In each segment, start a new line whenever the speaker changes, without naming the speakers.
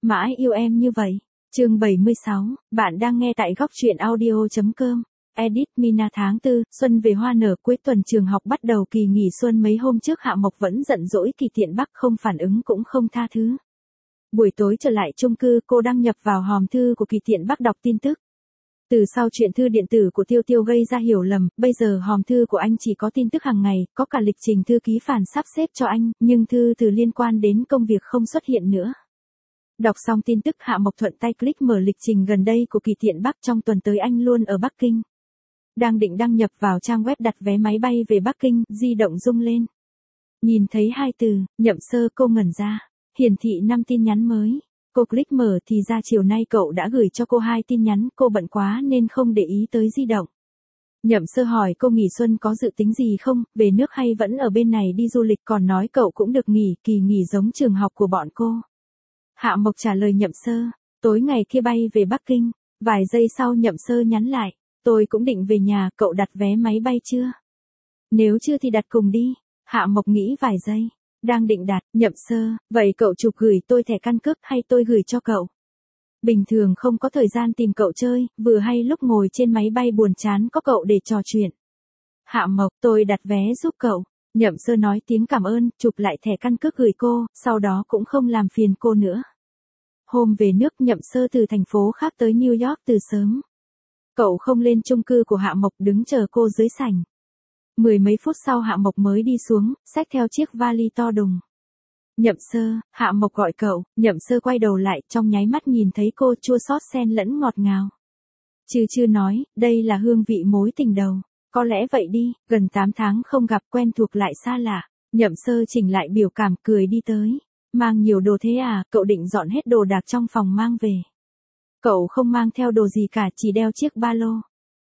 Mãi yêu em như vậy. Chương 76, bạn đang nghe tại góc truyện audio.com. Edit Mina tháng 4, xuân về hoa nở, cuối tuần trường học bắt đầu kỳ nghỉ xuân. Mấy hôm trước Hạ Mộc vẫn giận dỗi Kỳ Tiện Bắc không phản ứng cũng không tha thứ. Buổi tối trở lại chung cư, cô đăng nhập vào hòm thư của Kỳ Tiện Bắc đọc tin tức. Từ sau chuyện thư điện tử của Tiêu Tiêu gây ra hiểu lầm, bây giờ hòm thư của anh chỉ có tin tức hàng ngày, có cả lịch trình thư ký Phản sắp xếp cho anh, nhưng thư từ liên quan đến công việc không xuất hiện nữa. Đọc xong tin tức, Hạ Mộc thuận tay click mở lịch trình gần đây của Kỳ Tiện Bắc, trong tuần tới anh luôn ở Bắc Kinh. Đang định đăng nhập vào trang web đặt vé máy bay về Bắc Kinh, di động rung lên. Nhìn thấy hai từ, Nhậm Sơ, cô ngẩn ra. Hiển thị 5 tin nhắn mới. Cô click mở thì ra chiều nay cậu đã gửi cho cô 2 tin nhắn, cô bận quá nên không để ý tới di động. Nhậm Sơ hỏi cô nghỉ xuân có dự tính gì không, về nước hay vẫn ở bên này đi du lịch, còn nói cậu cũng được nghỉ, kỳ nghỉ giống trường học của bọn cô. Hạ Mộc trả lời Nhậm Sơ, tối ngày kia bay về Bắc Kinh. Vài giây sau Nhậm Sơ nhắn lại, tôi cũng định về nhà, cậu đặt vé máy bay chưa? Nếu chưa thì đặt cùng đi. Hạ Mộc nghĩ vài giây, đang định đặt. Nhậm Sơ, vậy cậu chụp gửi tôi thẻ căn cước hay tôi gửi cho cậu? Bình thường không có thời gian tìm cậu chơi, vừa hay lúc ngồi trên máy bay buồn chán có cậu để trò chuyện. Hạ Mộc, tôi đặt vé giúp cậu. Nhậm Sơ nói tiếng cảm ơn, chụp lại thẻ căn cước gửi cô, sau đó cũng không làm phiền cô nữa. Hôm về nước, Nhậm Sơ từ thành phố khác tới New York từ sớm. Cậu không lên chung cư của Hạ Mộc, đứng chờ cô dưới sảnh. Mười mấy phút sau Hạ Mộc mới đi xuống, xách theo chiếc vali to đùng. Nhậm Sơ, Hạ Mộc gọi cậu. Nhậm Sơ quay đầu lại, trong nháy mắt nhìn thấy cô, chua xót xen lẫn ngọt ngào. Chư nói, đây là hương vị mối tình đầu. Có lẽ vậy đi, gần 8 tháng không gặp, quen thuộc lại xa lạ. Nhậm Sơ chỉnh lại biểu cảm, cười đi tới. Mang nhiều đồ thế à, cậu định dọn hết đồ đạc trong phòng mang về. Cậu không mang theo đồ gì cả, chỉ đeo chiếc ba lô.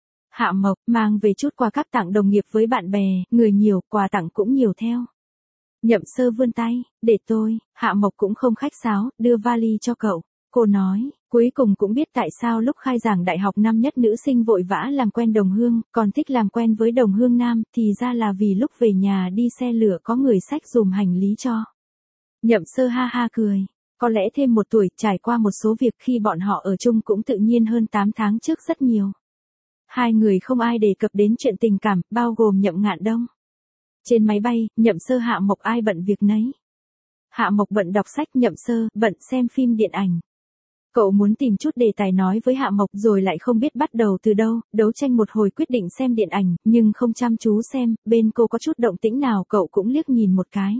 Hạ Mộc, mang về chút quà cáp tặng đồng nghiệp với bạn bè, người nhiều, quà tặng cũng nhiều theo. Nhậm Sơ vươn tay, để tôi. Hạ Mộc cũng không khách sáo, đưa vali cho cậu. Cô nói, cuối cùng cũng biết tại sao lúc khai giảng đại học năm nhất nữ sinh vội vã làm quen đồng hương, còn thích làm quen với đồng hương nam, thì ra là vì lúc về nhà đi xe lửa có người xách dùm hành lý cho. Nhậm Sơ ha ha cười. Có lẽ thêm 1 tuổi, trải qua một số việc khi bọn họ ở chung cũng tự nhiên hơn 8 tháng trước rất nhiều. Hai người không ai đề cập đến chuyện tình cảm, bao gồm Nhậm Ngạn Đông. Trên máy bay, Nhậm Sơ Hạ Mộc ai bận việc nấy. Hạ Mộc bận đọc sách, Nhậm Sơ bận xem phim điện ảnh. Cậu muốn tìm chút đề tài nói với Hạ Mộc rồi lại không biết bắt đầu từ đâu, đấu tranh một hồi quyết định xem điện ảnh, nhưng không chăm chú xem, bên cô có chút động tĩnh nào cậu cũng liếc nhìn một cái.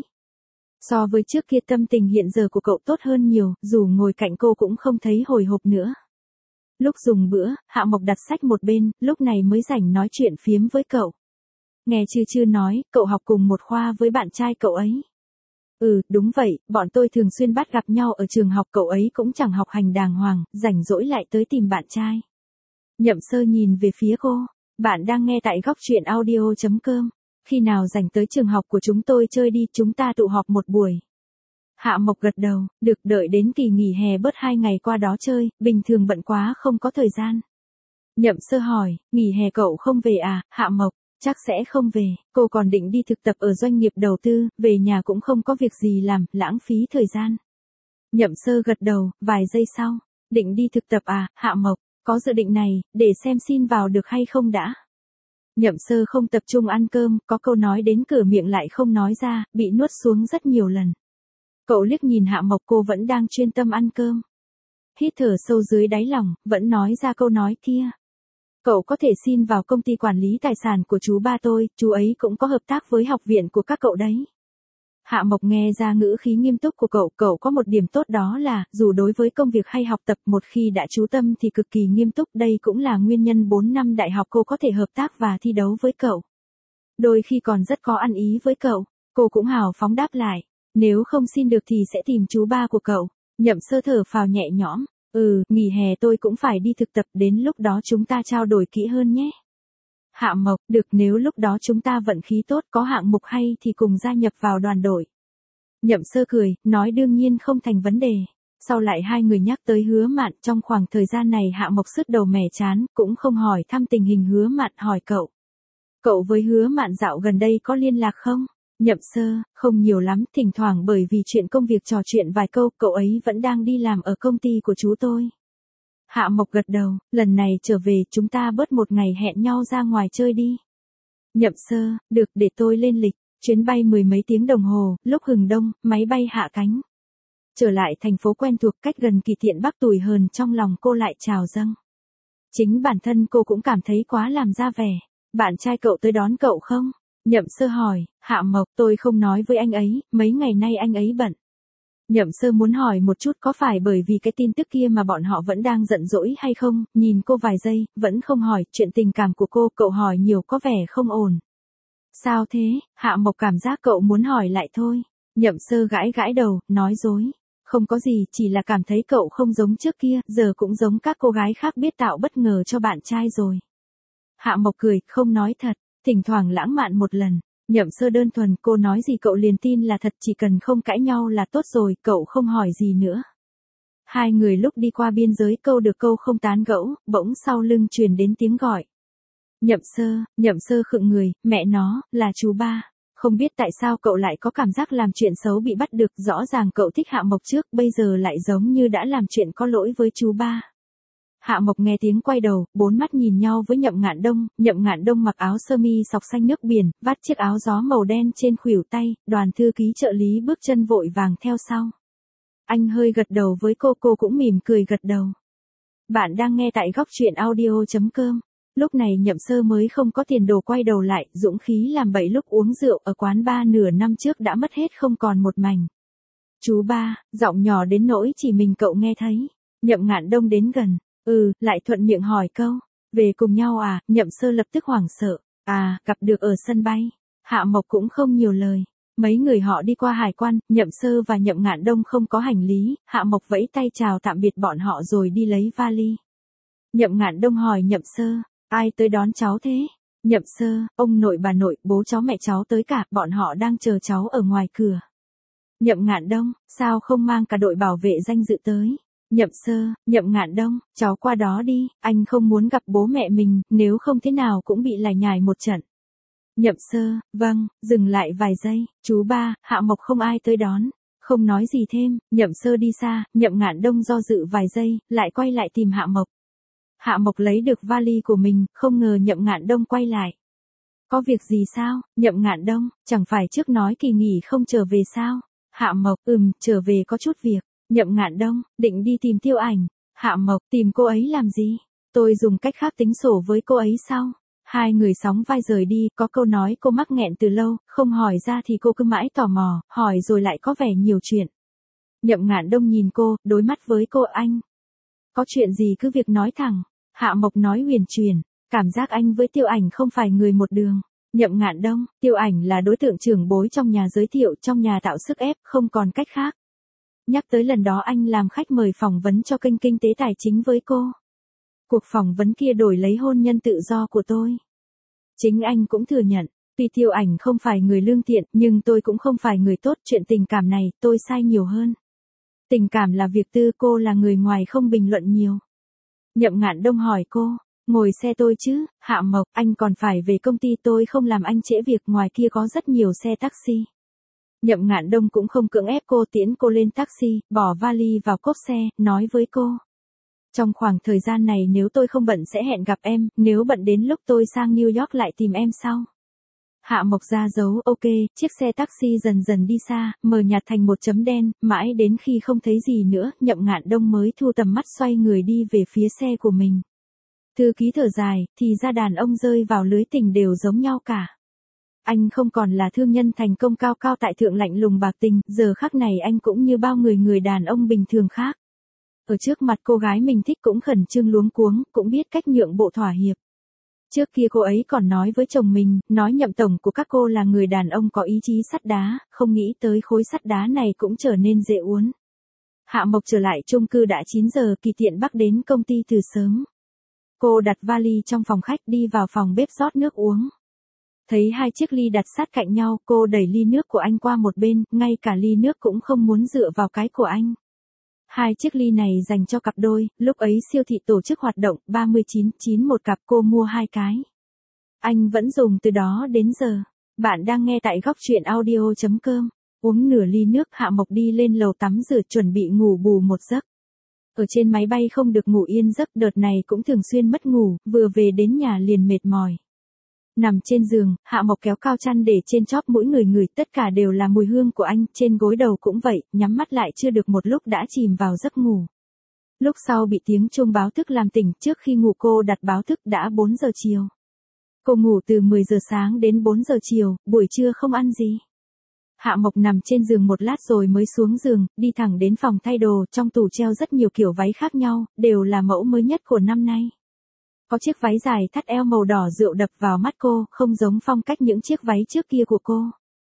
So với trước kia tâm tình hiện giờ của cậu tốt hơn nhiều, dù ngồi cạnh cô cũng không thấy hồi hộp nữa. Lúc dùng bữa, Hạ Mộc đặt sách một bên, lúc này mới rảnh nói chuyện phiếm với cậu. Nghe Chư nói, cậu học cùng một khoa với bạn trai cậu ấy. Ừ, đúng vậy, bọn tôi thường xuyên bắt gặp nhau ở trường học, cậu ấy cũng chẳng học hành đàng hoàng, rảnh rỗi lại tới tìm bạn trai. Nhậm Sơ nhìn về phía cô, bạn đang nghe tại góc truyện audio.com. Khi nào rảnh tới trường học của chúng tôi chơi đi, chúng ta tụ họp một buổi. Hạ Mộc gật đầu, được, đợi đến kỳ nghỉ hè bớt 2 ngày qua đó chơi, bình thường bận quá không có thời gian. Nhậm Sơ hỏi, nghỉ hè cậu không về à? Hạ Mộc, chắc sẽ không về, cô còn định đi thực tập ở doanh nghiệp đầu tư, về nhà cũng không có việc gì làm, lãng phí thời gian. Nhậm Sơ gật đầu, vài giây sau, định đi thực tập à? Hạ Mộc, có dự định này, để xem xin vào được hay không đã. Nhậm Sơ không tập trung ăn cơm, có câu nói đến cửa miệng lại không nói ra, bị nuốt xuống rất nhiều lần. Cậu liếc nhìn Hạ Mộc, cô vẫn đang chuyên tâm ăn cơm. Hít thở sâu dưới đáy lòng, vẫn nói ra câu nói kia. Cậu có thể xin vào công ty quản lý tài sản của chú ba tôi, chú ấy cũng có hợp tác với học viện của các cậu đấy. Hạ Mộc nghe ra ngữ khí nghiêm túc của cậu có một điểm tốt đó là, dù đối với công việc hay học tập một khi đã chú tâm thì cực kỳ nghiêm túc, đây cũng là nguyên nhân 4 năm đại học cô có thể hợp tác và thi đấu với cậu. Đôi khi còn rất có ăn ý với cậu, cô cũng hào phóng đáp lại, nếu không xin được thì sẽ tìm chú ba của cậu. Nhậm Sơ thở phào nhẹ nhõm, nghỉ hè tôi cũng phải đi thực tập, đến lúc đó chúng ta trao đổi kỹ hơn nhé. Hạ Mộc, được, nếu lúc đó chúng ta vận khí tốt có hạng mục hay thì cùng gia nhập vào đoàn đội. Nhậm Sơ cười, nói đương nhiên không thành vấn đề. Sau lại hai người nhắc tới Hứa Mạn, trong khoảng thời gian này Hạ Mộc sứt đầu mẻ chán, cũng không hỏi thăm tình hình Hứa Mạn, hỏi cậu. Cậu với Hứa Mạn dạo gần đây có liên lạc không? Nhậm Sơ, không nhiều lắm, thỉnh thoảng bởi vì chuyện công việc trò chuyện vài câu, cậu ấy vẫn đang đi làm ở công ty của chú tôi. Hạ Mộc gật đầu, lần này trở về chúng ta bớt một ngày hẹn nhau ra ngoài chơi đi. Nhậm Sơ, được, để tôi lên lịch. Chuyến bay 10 mấy tiếng đồng hồ, lúc hừng đông, máy bay hạ cánh. Trở lại thành phố quen thuộc cách gần Kỳ Thiện Bắc, tủi hờn trong lòng cô lại trào dâng. Chính bản thân cô cũng cảm thấy quá làm ra vẻ. Bạn trai cậu tới đón cậu không? Nhậm Sơ hỏi. Hạ Mộc, tôi không nói với anh ấy, mấy ngày nay anh ấy bận. Nhậm Sơ muốn hỏi một chút có phải bởi vì cái tin tức kia mà bọn họ vẫn đang giận dỗi hay không, nhìn cô vài giây, vẫn không hỏi chuyện tình cảm của cô, cậu hỏi nhiều có vẻ không ổn. Sao thế? Hạ Mộc cảm giác cậu muốn hỏi lại thôi. Nhậm Sơ gãi gãi đầu, nói dối. Không có gì, chỉ là cảm thấy cậu không giống trước kia, giờ cũng giống các cô gái khác biết tạo bất ngờ cho bạn trai rồi. Hạ Mộc cười, không nói thật, thỉnh thoảng lãng mạn một lần. Nhậm Sơ đơn thuần, cô nói gì cậu liền tin là thật, chỉ cần không cãi nhau là tốt rồi, cậu không hỏi gì nữa. Hai người lúc đi qua biên giới câu được câu không tán gẫu, bỗng sau lưng truyền đến tiếng gọi. Nhậm Sơ khựng người, mẹ nó, là chú ba. Không biết tại sao cậu lại có cảm giác làm chuyện xấu bị bắt được, rõ ràng cậu thích Hạ Mộc trước, bây giờ lại giống như đã làm chuyện có lỗi với chú ba. Hạ Mộc nghe tiếng quay đầu, bốn mắt nhìn nhau với Nhậm Ngạn Đông mặc áo sơ mi sọc xanh nước biển, vắt chiếc áo gió màu đen trên khuỷu tay, Đoàn thư ký trợ lý bước chân vội vàng theo sau. Anh hơi gật đầu với cô cũng mỉm cười gật đầu. Bạn đang nghe tại góc truyện audio.com. Lúc này Nhậm Sơ mới không có tiền đồ quay đầu lại, dũng khí làm bậy lúc uống rượu ở quán bar nửa năm trước đã mất hết không còn một mảnh. Chú ba, giọng nhỏ đến nỗi chỉ mình cậu nghe thấy. Nhậm Ngạn Đông đến gần. Lại thuận miệng hỏi câu. Về cùng nhau à? Nhậm Sơ lập tức hoảng sợ. Gặp được ở sân bay. Hạ Mộc cũng không nhiều lời. Mấy người họ đi qua hải quan, Nhậm Sơ và Nhậm Ngạn Đông không có hành lý, Hạ Mộc vẫy tay chào tạm biệt bọn họ rồi đi lấy vali. Nhậm Ngạn Đông hỏi Nhậm Sơ, ai tới đón cháu thế? Nhậm Sơ, ông nội bà nội, bố cháu mẹ cháu tới cả, bọn họ đang chờ cháu ở ngoài cửa. Nhậm Ngạn Đông, sao không mang cả đội bảo vệ danh dự tới? Nhậm Sơ, Nhậm Ngạn Đông, cháu qua đó đi, anh không muốn gặp bố mẹ mình, nếu không thế nào cũng bị lải nhải một trận. Nhậm Sơ, vâng, dừng lại vài giây, chú ba, Hạ Mộc không ai tới đón, không nói gì thêm, Nhậm Sơ đi xa, Nhậm Ngạn Đông do dự vài giây, lại quay lại tìm Hạ Mộc. Hạ Mộc lấy được vali của mình, không ngờ Nhậm Ngạn Đông quay lại. Có việc gì sao? Nhậm Ngạn Đông, chẳng phải trước nói kỳ nghỉ không trở về sao? Hạ Mộc, trở về có chút việc. Nhậm Ngạn Đông, định đi tìm Tiêu Ảnh. Hạ Mộc, tìm cô ấy làm gì? Tôi dùng cách khác tính sổ với cô ấy sao? Hai người sóng vai rời đi, có câu nói cô mắc nghẹn từ lâu, không hỏi ra thì cô cứ mãi tò mò, hỏi rồi lại có vẻ nhiều chuyện. Nhậm Ngạn Đông nhìn cô, đối mắt với cô, anh. Có chuyện gì cứ việc nói thẳng. Hạ Mộc nói huyền chuyển, cảm giác anh với Tiêu Ảnh không phải người một đường. Nhậm Ngạn Đông, Tiêu Ảnh là đối tượng trưởng bối trong nhà giới thiệu, trong nhà tạo sức ép, không còn cách khác. Nhắc tới lần đó anh làm khách mời phỏng vấn cho kênh Kinh tế Tài chính với cô. Cuộc phỏng vấn kia đổi lấy hôn nhân tự do của tôi. Chính anh cũng thừa nhận, tuy Tiêu Ảnh không phải người lương thiện, nhưng tôi cũng không phải người tốt, chuyện tình cảm này, tôi sai nhiều hơn. Tình cảm là việc tư, cô là người ngoài không bình luận nhiều. Nhậm Ngạn Đông hỏi cô, ngồi xe tôi chứ? Hạ Mộc, anh còn phải về công ty, tôi không làm anh trễ việc, ngoài kia có rất nhiều xe taxi. Nhậm Ngạn Đông cũng không cưỡng ép cô, tiễn cô lên taxi, bỏ vali vào cốp xe, nói với cô. Trong khoảng thời gian này nếu tôi không bận sẽ hẹn gặp em, nếu bận đến lúc tôi sang New York lại tìm em sau. Hạ Mộc ra dấu ok, chiếc xe taxi dần dần đi xa, mờ nhạt thành một chấm đen, mãi đến khi không thấy gì nữa, Nhậm Ngạn Đông mới thu tầm mắt xoay người đi về phía xe của mình. Thư ký thở dài, thì ra đàn ông rơi vào lưới tình đều giống nhau cả. Anh không còn là thương nhân thành công cao cao tại thượng lạnh lùng bạc tình, giờ khắc này anh cũng như bao người đàn ông bình thường khác. Ở trước mặt cô gái mình thích cũng khẩn trương luống cuống, cũng biết cách nhượng bộ thỏa hiệp. Trước kia cô ấy còn nói với chồng mình, nói Nhậm tổng của các cô là người đàn ông có ý chí sắt đá, không nghĩ tới khối sắt đá này cũng trở nên dễ uốn. Hạ Mộc trở lại chung cư đã 9 giờ, Kỳ Tiện Bắc đến công ty từ sớm. Cô đặt vali trong phòng khách, đi vào phòng bếp rót nước uống. Thấy hai chiếc ly đặt sát cạnh nhau, cô đẩy ly nước của anh qua một bên, ngay cả ly nước cũng không muốn dựa vào cái của anh. Hai chiếc ly này dành cho cặp đôi, lúc ấy siêu thị tổ chức hoạt động, 39,9 một cặp, cô mua 2 cái. Anh vẫn dùng từ đó đến giờ. Bạn đang nghe tại góc truyện audio.com. Uống nửa ly nước, Hạ Mộc đi lên lầu tắm rửa chuẩn bị ngủ bù một giấc. Ở trên máy bay không được ngủ yên giấc, đợt này cũng thường xuyên mất ngủ, vừa về đến nhà liền mệt mỏi. Nằm trên giường, Hạ Mộc kéo cao chăn để trên chóp mũi người, tất cả đều là mùi hương của anh, trên gối đầu cũng vậy, nhắm mắt lại chưa được một lúc đã chìm vào giấc ngủ. Lúc sau bị tiếng chuông báo thức làm tỉnh, trước khi ngủ cô đặt báo thức đã 4 giờ chiều. Cô ngủ từ 10 giờ sáng đến 4 giờ chiều, buổi trưa không ăn gì. Hạ Mộc nằm trên giường một lát rồi mới xuống giường, đi thẳng đến phòng thay đồ, trong tủ treo rất nhiều kiểu váy khác nhau, đều là mẫu mới nhất của năm nay. Có chiếc váy dài thắt eo màu đỏ rượu đập vào mắt cô, không giống phong cách những chiếc váy trước kia của cô.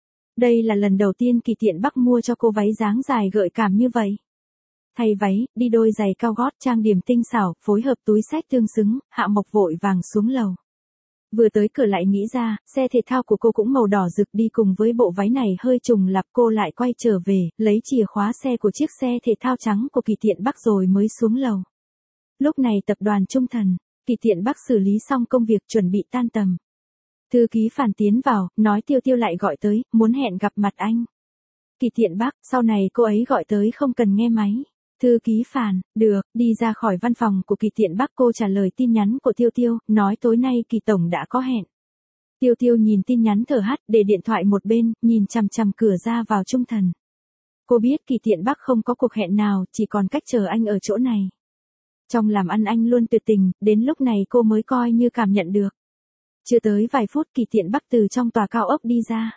Đây là lần đầu tiên Kỳ Tiện Bắc mua cho cô váy dáng dài gợi cảm như vậy. Thay váy, đi đôi giày cao gót trang điểm tinh xảo, phối hợp túi xách tương xứng, Hạ Mộc vội vàng xuống lầu. Vừa tới cửa lại nghĩ ra, xe thể thao của cô cũng màu đỏ rực đi cùng với bộ váy này hơi trùng lặp, cô lại quay trở về, lấy chìa khóa xe của chiếc xe thể thao trắng của Kỳ Tiện Bắc rồi mới xuống lầu. Lúc này tập đoàn Trung Thần, Kỳ Tiện Bắc xử lý xong công việc chuẩn bị tan tầm. Thư ký Phản tiến vào, nói Tiêu Tiêu lại gọi tới, muốn hẹn gặp mặt anh. Kỳ Tiện Bắc, sau này cô ấy gọi tới không cần nghe máy. Thư ký Phản, được, đi ra khỏi văn phòng của Kỳ Tiện Bắc cô trả lời tin nhắn của Tiêu Tiêu, nói tối nay Kỳ Tổng đã có hẹn. Tiêu Tiêu nhìn tin nhắn thở hắt, để điện thoại một bên, nhìn chằm chằm cửa ra vào Trung Thần. Cô biết Kỳ Tiện Bắc không có cuộc hẹn nào, chỉ còn cách chờ anh ở chỗ này. Trong làm ăn anh luôn tuyệt tình, đến lúc này cô mới coi như cảm nhận được. Chưa tới vài phút Kỳ Tiện Bắc từ trong tòa cao ốc đi ra.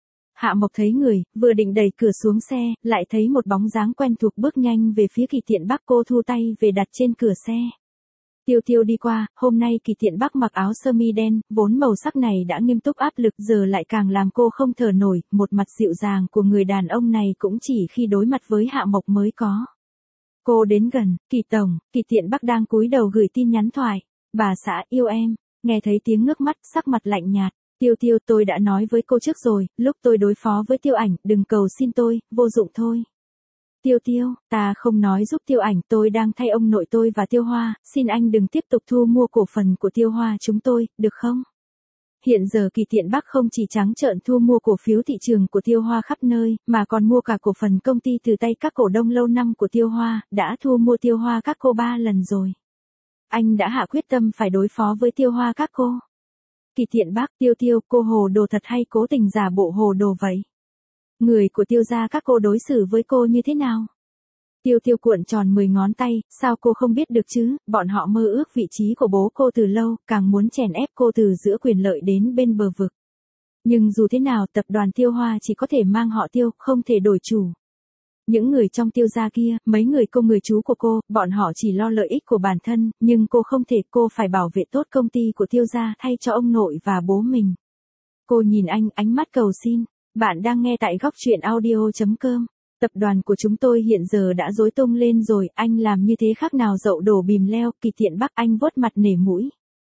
Hạ Mộc thấy người, vừa định đẩy cửa xuống xe, lại thấy một bóng dáng quen thuộc bước nhanh về phía Kỳ Tiện Bắc, cô thu tay về đặt trên cửa xe. Tiêu Tiêu đi qua, hôm nay Kỳ Tiện Bắc mặc áo sơ mi đen, vốn màu sắc này đã nghiêm túc áp lực giờ lại càng làm cô không thở nổi, một mặt dịu dàng của người đàn ông này cũng chỉ khi đối mặt với Hạ Mộc mới có. Cô đến gần, Kỳ Tổng, Kỳ Tiện Bắc đang cúi đầu gửi tin nhắn thoại. Bà xã yêu em, nghe thấy tiếng ngước mắt, sắc mặt lạnh nhạt. Tiêu Tiêu, tôi đã nói với cô trước rồi, lúc tôi đối phó với Tiêu Ảnh, đừng cầu xin tôi, vô dụng thôi. Tiêu Tiêu, ta không nói giúp Tiêu Ảnh, tôi đang thay ông nội tôi và Tiêu Hoa, xin anh đừng tiếp tục thu mua cổ phần của Tiêu Hoa chúng tôi, được không? Hiện giờ Kỳ Tiện Bắc không chỉ trắng trợn thu mua cổ phiếu thị trường của Tiêu Hoa khắp nơi, mà còn mua cả cổ phần công ty từ tay các cổ đông lâu năm của Tiêu Hoa, đã thu mua Tiêu Hoa các cô 3 lần rồi. Anh đã hạ quyết tâm phải đối phó với Tiêu Hoa các cô. Kỳ Tiện Bắc, Tiêu Tiêu, cô hồ đồ thật hay cố tình giả bộ hồ đồ vậy? Người của Tiêu gia các cô đối xử với cô như thế nào? Tiêu Tiêu cuộn tròn 10 ngón tay, sao cô không biết được chứ, bọn họ mơ ước vị trí của bố cô từ lâu, càng muốn chèn ép cô từ giữa quyền lợi đến bên bờ vực. Nhưng dù thế nào tập đoàn Tiêu Hoa chỉ có thể mang họ Tiêu, không thể đổi chủ. Những người trong Tiêu gia kia, mấy người cô người chú của cô, bọn họ chỉ lo lợi ích của bản thân, nhưng cô không thể, cô phải bảo vệ tốt công ty của Tiêu gia thay cho ông nội và bố mình. Cô nhìn anh, ánh mắt cầu xin. Bạn đang nghe tại góc truyện audio.com. Tập đoàn của chúng tôi hiện giờ đã rối tung lên rồi, anh làm như thế khác nào dậu đổ bìm leo, Kỳ Tiện Bắc, anh vuốt mặt nể mũi.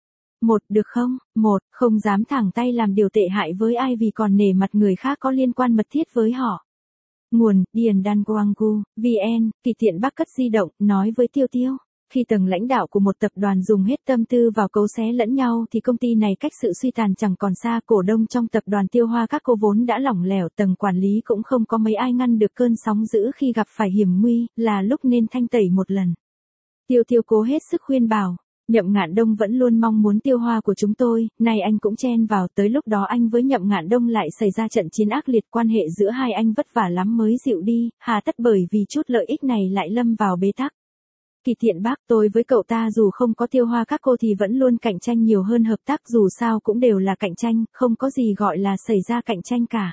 Được không? Không dám thẳng tay làm điều tệ hại với ai vì còn nể mặt người khác có liên quan mật thiết với họ. Nguồn, Điền Đan Quang Gu, VN, Kỳ Tiện Bắc cất di động, nói với Tiêu Tiêu. Khi tầng lãnh đạo của một tập đoàn dùng hết tâm tư vào cấu xé lẫn nhau thì công ty này cách sự suy tàn chẳng còn xa, cổ đông trong tập đoàn Tiêu Hoa các cô vốn đã lỏng lẻo, tầng quản lý cũng không có mấy ai ngăn được cơn sóng dữ khi gặp phải hiểm nguy, là lúc nên thanh tẩy một lần. Tiêu Tiêu cố hết sức khuyên bảo. Nhậm Ngạn Đông vẫn luôn mong muốn Tiêu Hoa của chúng tôi, nay anh cũng chen vào, tới lúc đó anh với Nhậm Ngạn Đông lại xảy ra trận chiến ác liệt, quan hệ giữa hai anh vất vả lắm mới dịu đi, hà tất bởi vì chút lợi ích này lại lâm vào bế tắc. Kỳ Tiện Bắc, tôi với cậu ta dù không có Tiêu Hoa các cô thì vẫn luôn cạnh tranh nhiều hơn hợp tác, dù sao cũng đều là cạnh tranh, không có gì gọi là xảy ra cạnh tranh cả.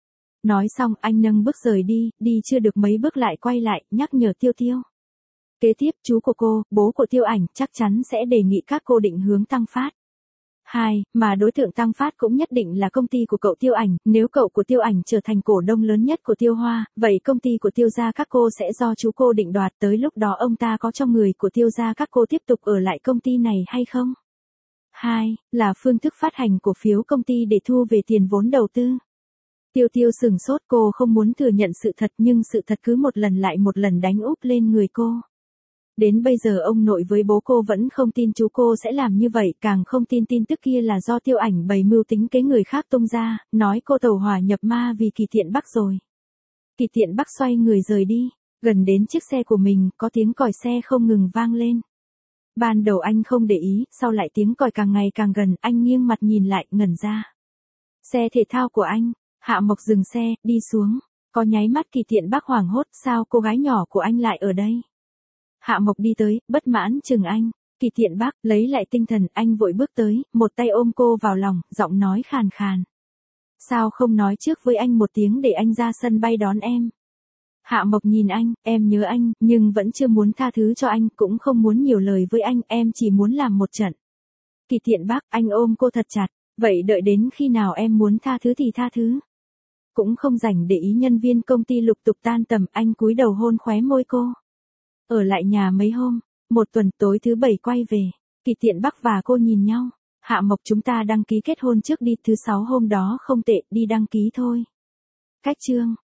Nói xong anh nâng bước rời đi chưa được mấy bước lại quay lại, nhắc nhở Tiêu Tiêu. Kế tiếp, chú của cô, bố của Tiêu Ảnh, chắc chắn sẽ đề nghị các cô định hướng Tăng Phát. Mà đối tượng Tăng Phát cũng nhất định là công ty của cậu Tiêu Ảnh, nếu cậu của Tiêu Ảnh trở thành cổ đông lớn nhất của Tiêu Hoa, vậy công ty của Tiêu gia các cô sẽ do chú cô định đoạt, tới lúc đó ông ta có trong người của Tiêu gia các cô tiếp tục ở lại công ty này hay không? Là phương thức phát hành cổ phiếu công ty để thu về tiền vốn đầu tư. Tiêu Tiêu sửng sốt, cô không muốn thừa nhận sự thật nhưng sự thật cứ một lần lại một lần đánh úp lên người cô. Đến bây giờ ông nội với bố cô vẫn không tin chú cô sẽ làm như vậy, càng không tin tin tức kia là do Tiêu Ảnh bày mưu tính kế người khác tung ra, nói cô tẩu hỏa nhập ma vì Kỳ Tiện Bắc rồi. Kỳ Tiện Bắc xoay người rời đi, gần đến chiếc xe của mình, có tiếng còi xe không ngừng vang lên. Ban đầu anh không để ý, sau lại tiếng còi càng ngày càng gần, anh nghiêng mặt nhìn lại, ngẩn ra. Xe thể thao của anh. Hạ Mộc dừng xe, đi xuống. Có nháy mắt Kỳ Tiện Bắc hoảng hốt, sao cô gái nhỏ của anh lại ở đây? Hạ Mộc đi tới, bất mãn chừng anh. Kỳ Tiện Bắc, lấy lại tinh thần, anh vội bước tới, một tay ôm cô vào lòng, giọng nói khàn khàn. Sao không nói trước với anh một tiếng để anh ra sân bay đón em? Hạ Mộc nhìn anh, em nhớ anh, nhưng vẫn chưa muốn tha thứ cho anh, cũng không muốn nhiều lời với anh, em chỉ muốn làm một trận. Kỳ Tiện Bắc, anh ôm cô thật chặt, vậy đợi đến khi nào em muốn tha thứ thì tha thứ. Cũng không rảnh để ý nhân viên công ty lục tục tan tầm, anh cúi đầu hôn khóe môi cô. Ở lại nhà mấy hôm, một tuần, tối thứ 7 quay về. Kỳ Tiện Bắc và cô nhìn nhau. Hạ Mộc, chúng ta đăng ký kết hôn trước đi, thứ 6 hôm đó không tệ, đi đăng ký thôi. Cách chương